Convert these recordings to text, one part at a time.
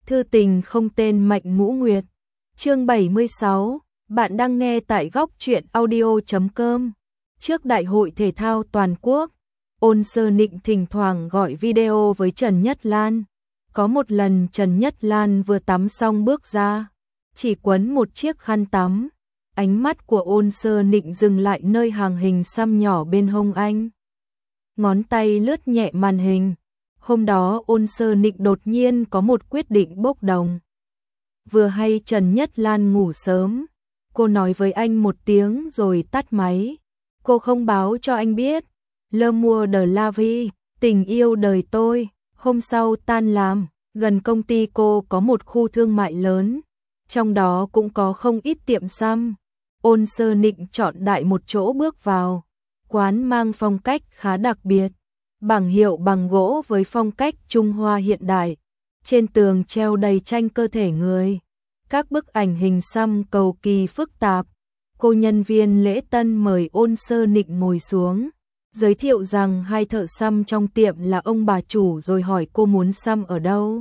Thư tình không tên Mạnh Ngũ Nguyệt. Chương 76, bạn đang nghe tại góc truyện audio.com. Trước Đại hội Thể thao Toàn quốc, Ôn Sơ Nịnh thỉnh thoảng gọi video với Trần Nhất Lan. Có một lần Trần Nhất Lan vừa tắm xong bước ra, chỉ quấn một chiếc khăn tắm. Ánh mắt của Ôn Sơ Nịnh dừng lại nơi hàng hình xăm nhỏ bên hông anh. Ngón tay lướt nhẹ màn hình. Hôm đó Ôn Sơ Nịnh đột nhiên có một quyết định bốc đồng. Vừa hay Trần Nhất Lan ngủ sớm, cô nói với anh một tiếng rồi tắt máy. Cô không báo cho anh biết. L'amour de la vie, tình yêu đời tôi. Hôm sau tan làm, gần công ty cô có một khu thương mại lớn, trong đó cũng có không ít tiệm xăm. Ôn Sơ Nịnh chọn đại một chỗ bước vào. Quán mang phong cách khá đặc biệt. Bảng hiệu bằng gỗ với phong cách Trung Hoa hiện đại. Trên tường treo đầy tranh cơ thể người. Các bức ảnh hình xăm cầu kỳ phức tạp. Cô nhân viên lễ tân mời Ôn Sơ Nịnh ngồi xuống, giới thiệu rằng hai thợ xăm trong tiệm là ông bà chủ rồi hỏi cô muốn xăm ở đâu.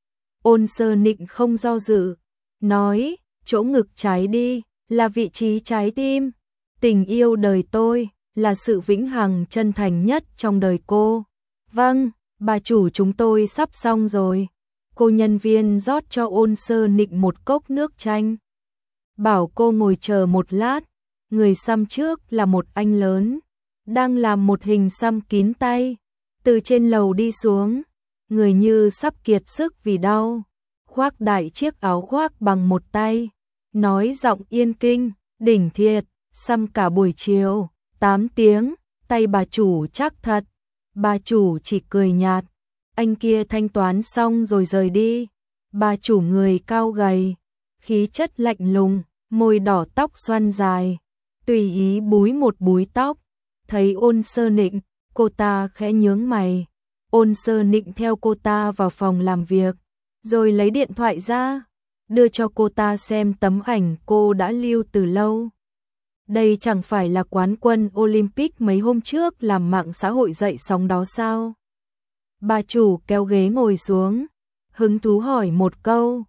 Ôn Sơ Nịnh không do dự, nói, chỗ ngực trái đi, là vị trí trái tim. Tình yêu đời tôi là sự vĩnh hằng chân thành nhất trong đời cô. Vâng, bà chủ chúng tôi sắp xong rồi. Cô nhân viên rót cho Ôn Sơ Nịnh một cốc nước chanh. Bảo cô ngồi chờ một lát. Người xăm trước là một anh lớn, đang làm một hình xăm kín tay. Từ trên lầu đi xuống, người như sắp kiệt sức vì đau. Khoác đại chiếc áo khoác bằng một tay. Nói giọng yên kinh, đỉnh thiệt, xăm cả buổi chiều, 8 tiếng, tay bà chủ chắc thật. Bà chủ chỉ cười nhạt. Anh kia thanh toán xong rồi rời đi. Bà chủ người cao gầy, khí chất lạnh lùng, môi đỏ, tóc xoăn dài, tùy ý búi một búi tóc. Thấy Ôn Sơ Nịnh, cô ta khẽ nhướng mày. Ôn Sơ Nịnh theo cô ta vào phòng làm việc, rồi lấy điện thoại ra, đưa cho cô ta xem tấm ảnh cô đã lưu từ lâu. Đây chẳng phải là quán quân Olympic mấy hôm trước làm mạng xã hội dậy sóng đó sao? Bà chủ kéo ghế ngồi xuống, hứng thú hỏi một câu.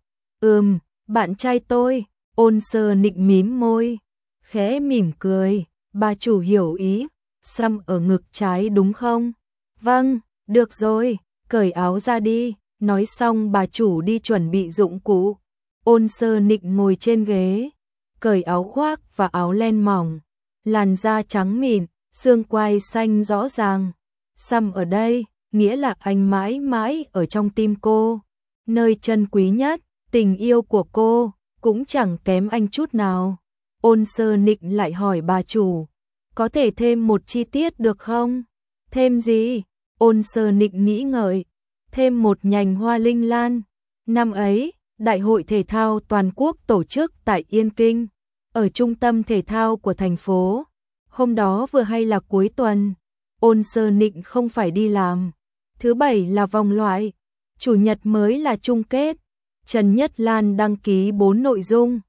Bạn trai tôi. Ôn Sơ Nịnh mím môi, khẽ mỉm cười. Bà chủ hiểu ý, xăm ở ngực trái đúng không? Vâng, được rồi, cởi áo ra đi. Nói xong bà chủ đi chuẩn bị dụng cụ. Ôn Sơ Nịnh ngồi trên ghế, cởi áo khoác và áo len mỏng, làn da trắng mịn, xương quai xanh rõ ràng. Xăm ở đây, nghĩa là anh mãi mãi ở trong tim cô, nơi chân quý nhất. Tình yêu của cô cũng chẳng kém anh chút nào. Ôn Sơ Nịnh lại hỏi bà chủ, có thể thêm một chi tiết được không? Thêm gì? Ôn Sơ Nịnh nghĩ ngợi, thêm một nhành hoa linh lan. Năm ấy, Đại hội Thể thao Toàn quốc tổ chức tại Yên Kinh, ở trung tâm thể thao của thành phố. Hôm đó vừa hay là cuối tuần, Ôn Sơ Nịnh không phải đi làm. Thứ bảy là vòng loại, chủ nhật mới là chung kết. Trần Nhất Lan đăng ký 4 nội dung: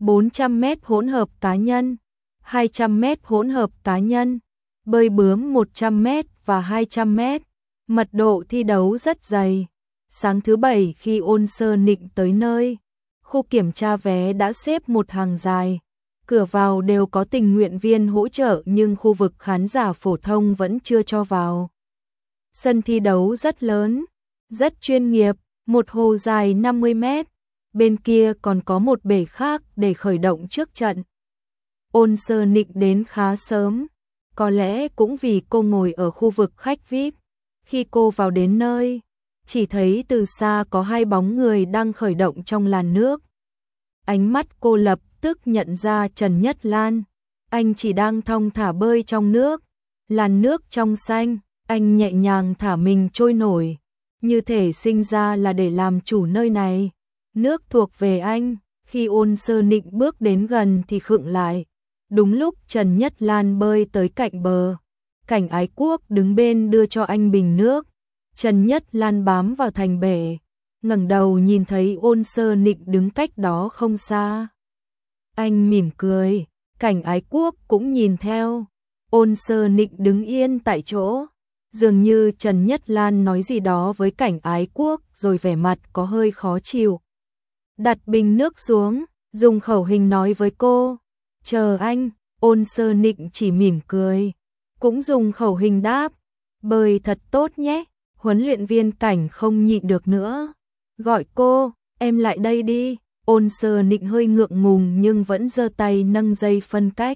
400m hỗn hợp cá nhân, 200m hỗn hợp cá nhân, bơi bướm 100m và 200m. Mật độ thi đấu rất dày. Sáng thứ bảy khi Ôn Sơ Nịnh tới nơi, khu kiểm tra vé đã xếp một hàng dài. Cửa vào đều có tình nguyện viên hỗ trợ nhưng khu vực khán giả phổ thông vẫn chưa cho vào. Sân thi đấu rất lớn, rất chuyên nghiệp, một hồ dài 50m. Bên kia còn có một bể khác để khởi động trước trận. Ôn Sơ Nịnh đến khá sớm, có lẽ cũng vì cô ngồi ở khu vực khách VIP. Khi cô vào đến nơi, chỉ thấy từ xa có hai bóng người đang khởi động trong làn nước. Ánh mắt cô lập tức nhận ra Trần Nhất Lan. Anh chỉ đang thong thả bơi trong nước. Làn nước trong xanh, anh nhẹ nhàng thả mình trôi nổi, như thể sinh ra là để làm chủ nơi này. Nước thuộc về anh. Khi Ôn Sơ Nịnh bước đến gần thì khựng lại. Đúng lúc Trần Nhất Lan bơi tới cạnh bờ, Cảnh Ái Quốc đứng bên đưa cho anh bình nước. Trần Nhất Lan bám vào thành bể, ngẩng đầu nhìn thấy Ôn Sơ Nịnh đứng cách đó không xa. Anh mỉm cười, Cảnh Ái Quốc cũng nhìn theo. Ôn Sơ Nịnh đứng yên tại chỗ, Dường như Trần Nhất Lan nói gì đó với Cảnh Ái Quốc rồi vẻ mặt có hơi khó chịu. Đặt bình nước xuống, dùng khẩu hình nói với cô, chờ anh. Ôn Sơ Nịnh chỉ mỉm cười, cũng dùng khẩu hình đáp, bơi thật tốt nhé. Huấn luyện viên Cảnh không nhịn được nữa, gọi cô, em lại đây đi. Ôn Sơ Nịnh hơi ngượng ngùng nhưng vẫn giơ tay nâng dây phân cách.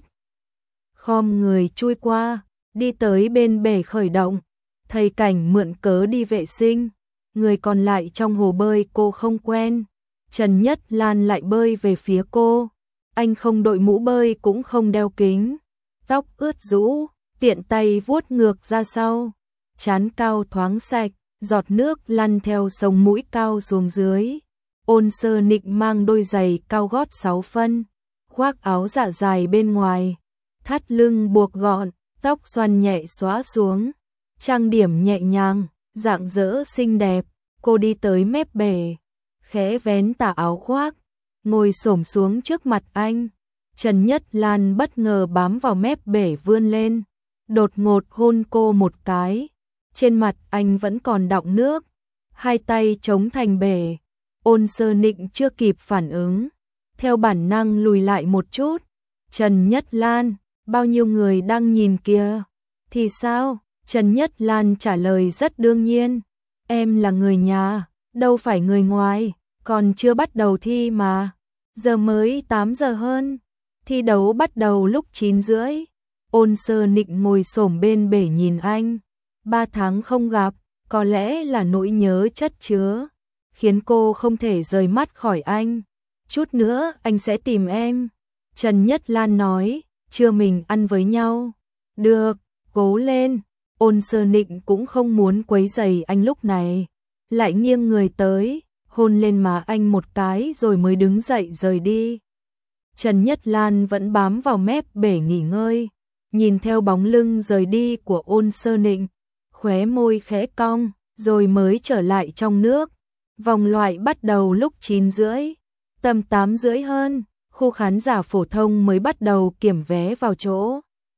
Khom người chui qua, đi tới bên bể khởi động. Thầy Cảnh mượn cớ đi vệ sinh, người còn lại trong hồ bơi cô không quen. Trần Nhất Lan lại bơi về phía cô. Anh không đội mũ bơi cũng không đeo kính, tóc ướt rũ, tiện tay vuốt ngược ra sau. Trán cao thoáng sạch, giọt nước lăn theo sống mũi cao xuống dưới. Ôn Sơ Nịnh mang đôi giày cao gót 6 phân, khoác áo dạ dài bên ngoài, thắt lưng buộc gọn, tóc xoăn nhẹ xõa xuống, trang điểm nhẹ nhàng, dạng dỡ xinh đẹp. Cô đi tới mép bể, khẽ vén tà áo khoác, ngồi xổm xuống trước mặt anh. Trần Nhất Lan bất ngờ bám vào mép bể vươn lên, đột ngột hôn cô một cái. Trên mặt anh vẫn còn đọng nước, hai tay chống thành bể. Ôn Sơ Nịnh chưa kịp phản ứng, theo bản năng lùi lại một chút. Trần Nhất Lan, bao nhiêu người đang nhìn kìa. Thì sao? Trần Nhất Lan trả lời rất đương nhiên, em là người nhà, đâu phải người ngoài, còn chưa bắt đầu thi mà. Giờ mới 8 giờ hơn, thi đấu bắt đầu lúc 9 rưỡi. Ôn Sơ Nịnh ngồi xổm bên bể nhìn anh. 3 tháng không gặp, có lẽ là nỗi nhớ chất chứa, khiến cô không thể rời mắt khỏi anh. Chút nữa anh sẽ tìm em. Trần Nhất Lan nói, trưa mình ăn với nhau. Được, cố lên. Ôn Sơ Nịnh cũng không muốn quấy rầy anh lúc này, lại nghiêng người tới, hôn lên má anh một cái rồi mới đứng dậy rời đi. Trần Nhất Lan vẫn bám vào mép bể nghỉ ngơi, nhìn theo bóng lưng rời đi của Ôn Sơ Nịnh, khóe môi khẽ cong, rồi mới trở lại trong nước. Vòng loại bắt đầu lúc 9 rưỡi, tầm 8 rưỡi hơn, khu khán giả phổ thông mới bắt đầu kiểm vé vào chỗ.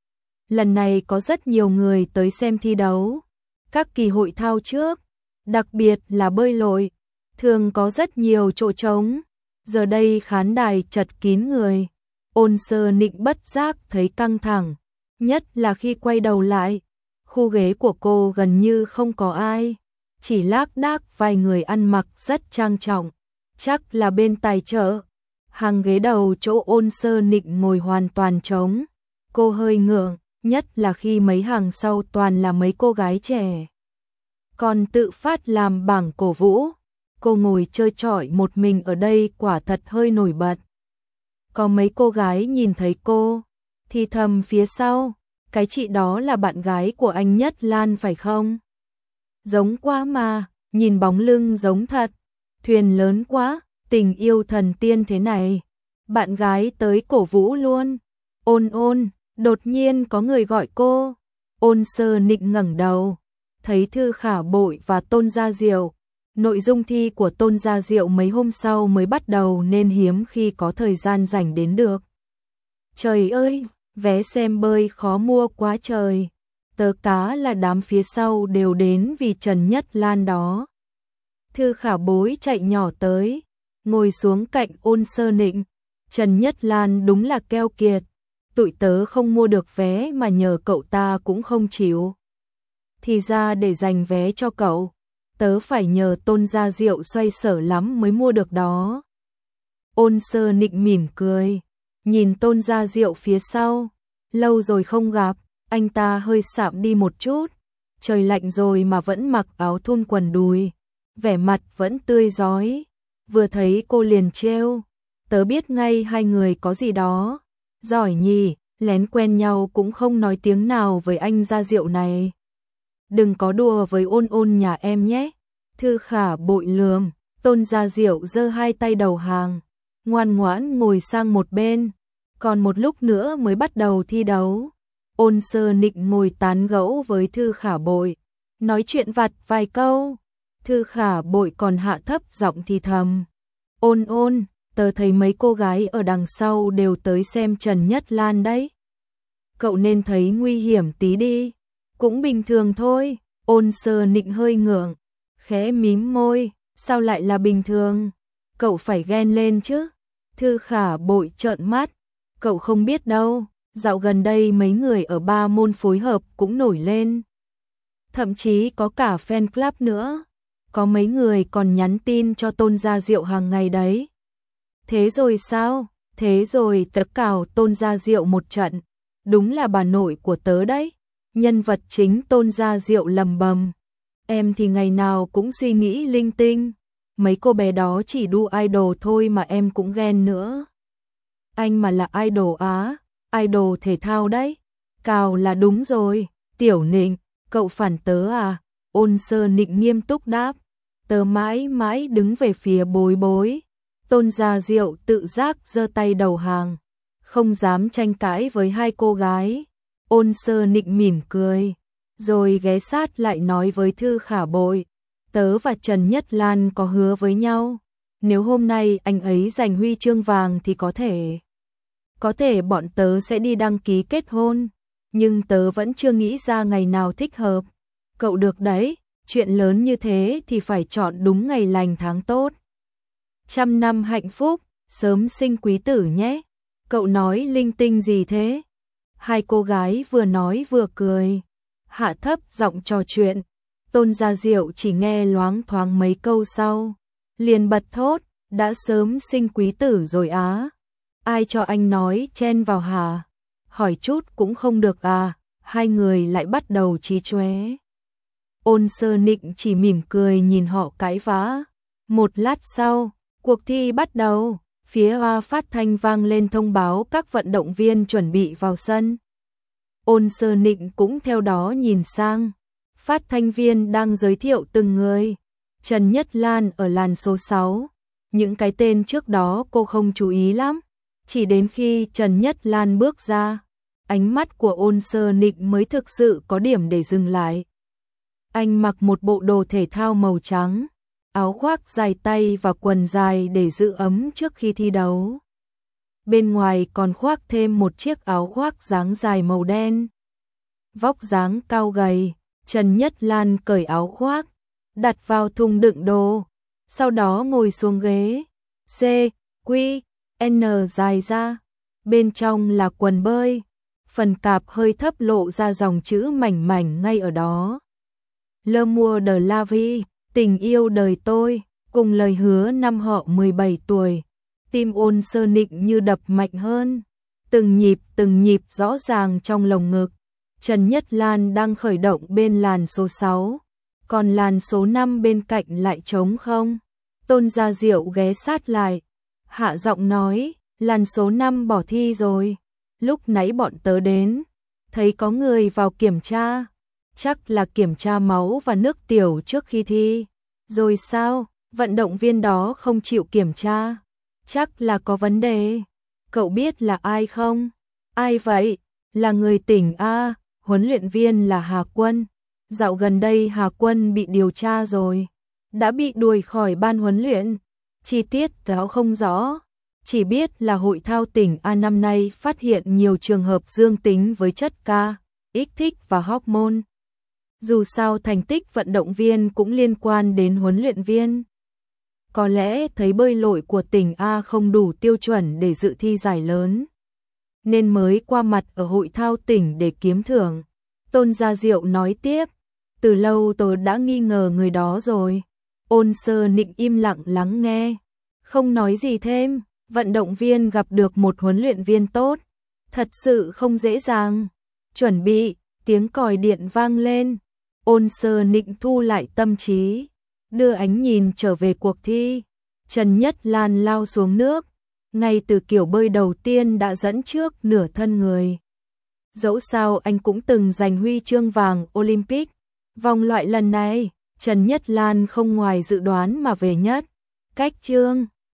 Lần này có rất nhiều người tới xem thi đấu. Các kỳ hội thao trước, đặc biệt là bơi lội, thường có rất nhiều chỗ trống. Giờ đây khán đài chật kín người. Ôn Sơ Nịnh bất giác thấy căng thẳng, nhất là khi quay đầu lại, khu ghế của cô gần như không có ai, chỉ lác đác vài người ăn mặc rất trang trọng, chắc là bên tài trợ. Hàng ghế đầu chỗ Ôn Sơ Nịnh ngồi hoàn toàn trống. Cô hơi ngượng, nhất là khi mấy hàng sau toàn là mấy cô gái trẻ. Còn tự phát làm bảng cổ vũ, cô ngồi chơi chọi một mình ở đây quả thật hơi nổi bật. Có mấy cô gái nhìn thấy cô, thì thầm phía sau, cái chị đó là bạn gái của anh Nhất Lan phải không? Giống quá mà, nhìn bóng lưng giống thật. Thuyền lớn quá, tình yêu thần tiên thế này. Bạn gái tới cổ vũ luôn. Ôn ôn, đột nhiên có người gọi cô. Ôn Sơ Nịnh ngẩng đầu, thấy Thư Khả Bội và Tôn Gia Diệu. Nội dung thi của Tôn Gia Diệu mấy hôm sau mới bắt đầu nên hiếm khi có thời gian rảnh đến được. Trời ơi, vé xem bơi khó mua quá trời. Tớ cá là đám phía sau đều đến vì Trần Nhất Lan đó. Thư Khả Bối chạy nhỏ tới, ngồi xuống cạnh Ôn Sơ Nịnh. Trần Nhất Lan đúng là keo kiệt, tụi tớ không mua được vé mà nhờ cậu ta cũng không chịu. Thì ra để dành vé cho cậu, tớ phải nhờ Tôn Gia Diệu xoay sở lắm mới mua được đó. Ôn Sơ Nịnh mỉm cười, nhìn Tôn Gia Diệu phía sau, lâu rồi không gặp, anh ta hơi sạm đi một chút, trời lạnh rồi mà vẫn mặc áo thun quần đùi, vẻ mặt vẫn tươi rói. Vừa thấy cô liền trêu, tớ biết ngay hai người có gì đó. Giỏi nhỉ, lén quen nhau cũng không nói tiếng nào với anh Gia Diệu này. Đừng có đùa với ôn ôn nhà em nhé. Thư Khả Bội lườm. Tôn Gia Diệu giơ hai tay đầu hàng, ngoan ngoãn ngồi sang một bên. Còn một lúc nữa mới bắt đầu thi đấu. Ôn Sơ Nịnh ngồi tán gẫu với Thư Khả Bội, nói chuyện vặt vài câu. Thư Khả Bội còn hạ thấp giọng thì thầm, ôn ôn, tớ thấy mấy cô gái ở đằng sau đều tới xem Trần Nhất Lan đấy. Cậu nên thấy nguy hiểm tí đi. Cũng bình thường thôi, Ôn Sơ Nịnh hơi ngượng, khẽ mím môi, sao lại là bình thường? Cậu phải ghen lên chứ. Thư Khả Bội trợn mắt, cậu không biết đâu, dạo gần đây mấy người ở ba môn phối hợp cũng nổi lên. Thậm chí có cả fan club nữa. Có mấy người còn nhắn tin cho Tôn Gia Diệu hàng ngày đấy. Thế rồi sao? Thế rồi tớ cào Tôn Gia Diệu một trận. Đúng là bà nội của tớ đấy. Nhân vật chính Tôn Gia Diệu lầm bầm. Em thì ngày nào cũng suy nghĩ linh tinh. Mấy cô bé đó chỉ đu idol thôi mà em cũng ghen nữa. Anh mà là idol á, idol thể thao đấy. Cào là đúng rồi. Tiểu Nịnh, cậu phản tớ à? Ôn Sơ Nịnh nghiêm túc đáp. Tớ mãi mãi đứng về phía Bối Bối. Tôn Gia Diệu tự giác giơ tay đầu hàng, không dám tranh cãi với hai cô gái. Ôn Sơ Nịnh mỉm cười, rồi ghé sát lại nói với Thư Khả Bội. Tớ và Trần Nhất Lan có hứa với nhau. Nếu hôm nay anh ấy giành huy chương vàng thì có thể bọn tớ sẽ đi đăng ký kết hôn. Nhưng tớ vẫn chưa nghĩ ra ngày nào thích hợp. Cậu được đấy, chuyện lớn như thế thì phải chọn đúng ngày lành tháng tốt. 100 năm hạnh phúc, sớm sinh quý tử nhé. Cậu nói linh tinh gì thế? Hai cô gái vừa nói vừa cười, hạ thấp giọng trò chuyện. Tôn Gia Diệu chỉ nghe loáng thoáng mấy câu sau, liền bật thốt, đã sớm sinh quý tử rồi á. Ai cho anh nói chen vào hả? Hỏi chút cũng không được à? Hai người lại bắt đầu chí chóe. Ôn Sơ Nịnh chỉ mỉm cười nhìn họ cãi vã. Một lát sau, cuộc thi bắt đầu, phía loa phát thanh vang lên thông báo các vận động viên chuẩn bị vào sân. Ôn Sơ Nịnh cũng theo đó nhìn sang. Phát thanh viên đang giới thiệu từng người. Trần Nhất Lan ở làn số 6. Những cái tên trước đó cô không chú ý lắm. Chỉ đến khi Trần Nhất Lan bước ra, ánh mắt của Ôn Sơ Nịnh mới thực sự có điểm để dừng lại. Anh mặc một bộ đồ thể thao màu trắng, áo khoác dài tay và quần dài để giữ ấm trước khi thi đấu. Bên ngoài còn khoác thêm một chiếc áo khoác dáng dài màu đen. Vóc dáng cao gầy, Trần Nhất Lan cởi áo khoác, đặt vào thùng đựng đồ, sau đó ngồi xuống ghế. C, Q, N dài ra, bên trong là quần bơi, phần cạp hơi thấp lộ ra dòng chữ mảnh mảnh ngay ở đó. L'amour de la vie, tình yêu đời tôi, cùng lời hứa năm họ 17 tuổi. Tim Ôn Sơ Nịnh như đập mạnh hơn, từng nhịp rõ ràng trong lồng ngực. Trần Nhất Lan đang khởi động bên làn số 6, còn làn số 5 bên cạnh lại trống không. Tôn Gia Diệu ghé sát lại, hạ giọng nói, làn số 5 bỏ thi rồi. Lúc nãy bọn tớ đến, thấy có người vào kiểm tra, chắc là kiểm tra máu và nước tiểu trước khi thi. Rồi sao, vận động viên đó không chịu kiểm tra, chắc là có vấn đề. Cậu biết là ai không? Ai vậy? Là người tỉnh A, huấn luyện viên là Hà Quân. Dạo gần đây Hà Quân bị điều tra rồi, đã bị đuổi khỏi ban huấn luyện. Chi tiết tớ không rõ, chỉ biết là hội thao tỉnh A năm nay phát hiện nhiều trường hợp dương tính với chất K, kích thích và hormone. Dù sao thành tích vận động viên cũng liên quan đến huấn luyện viên. Có lẽ thấy bơi lội của tỉnh A không đủ tiêu chuẩn để dự thi giải lớn, nên mới qua mặt ở hội thao tỉnh để kiếm thưởng. Tôn Gia Diệu nói tiếp, từ lâu tôi đã nghi ngờ người đó rồi. Ôn Sơ Nịnh im lặng lắng nghe, không nói gì thêm. Vận động viên gặp được một huấn luyện viên tốt, thật sự không dễ dàng. Chuẩn bị, tiếng còi điện vang lên. Ôn Sơ Nịnh thu lại tâm trí, đưa ánh nhìn trở về cuộc thi. Trần Nhất Lan lao xuống nước, ngay từ kiểu bơi đầu tiên đã dẫn trước nửa thân người. Dẫu sao anh cũng từng giành huy chương vàng Olympic. Vòng loại lần này, Trần Nhất Lan không ngoài dự đoán mà về nhất. Cách chương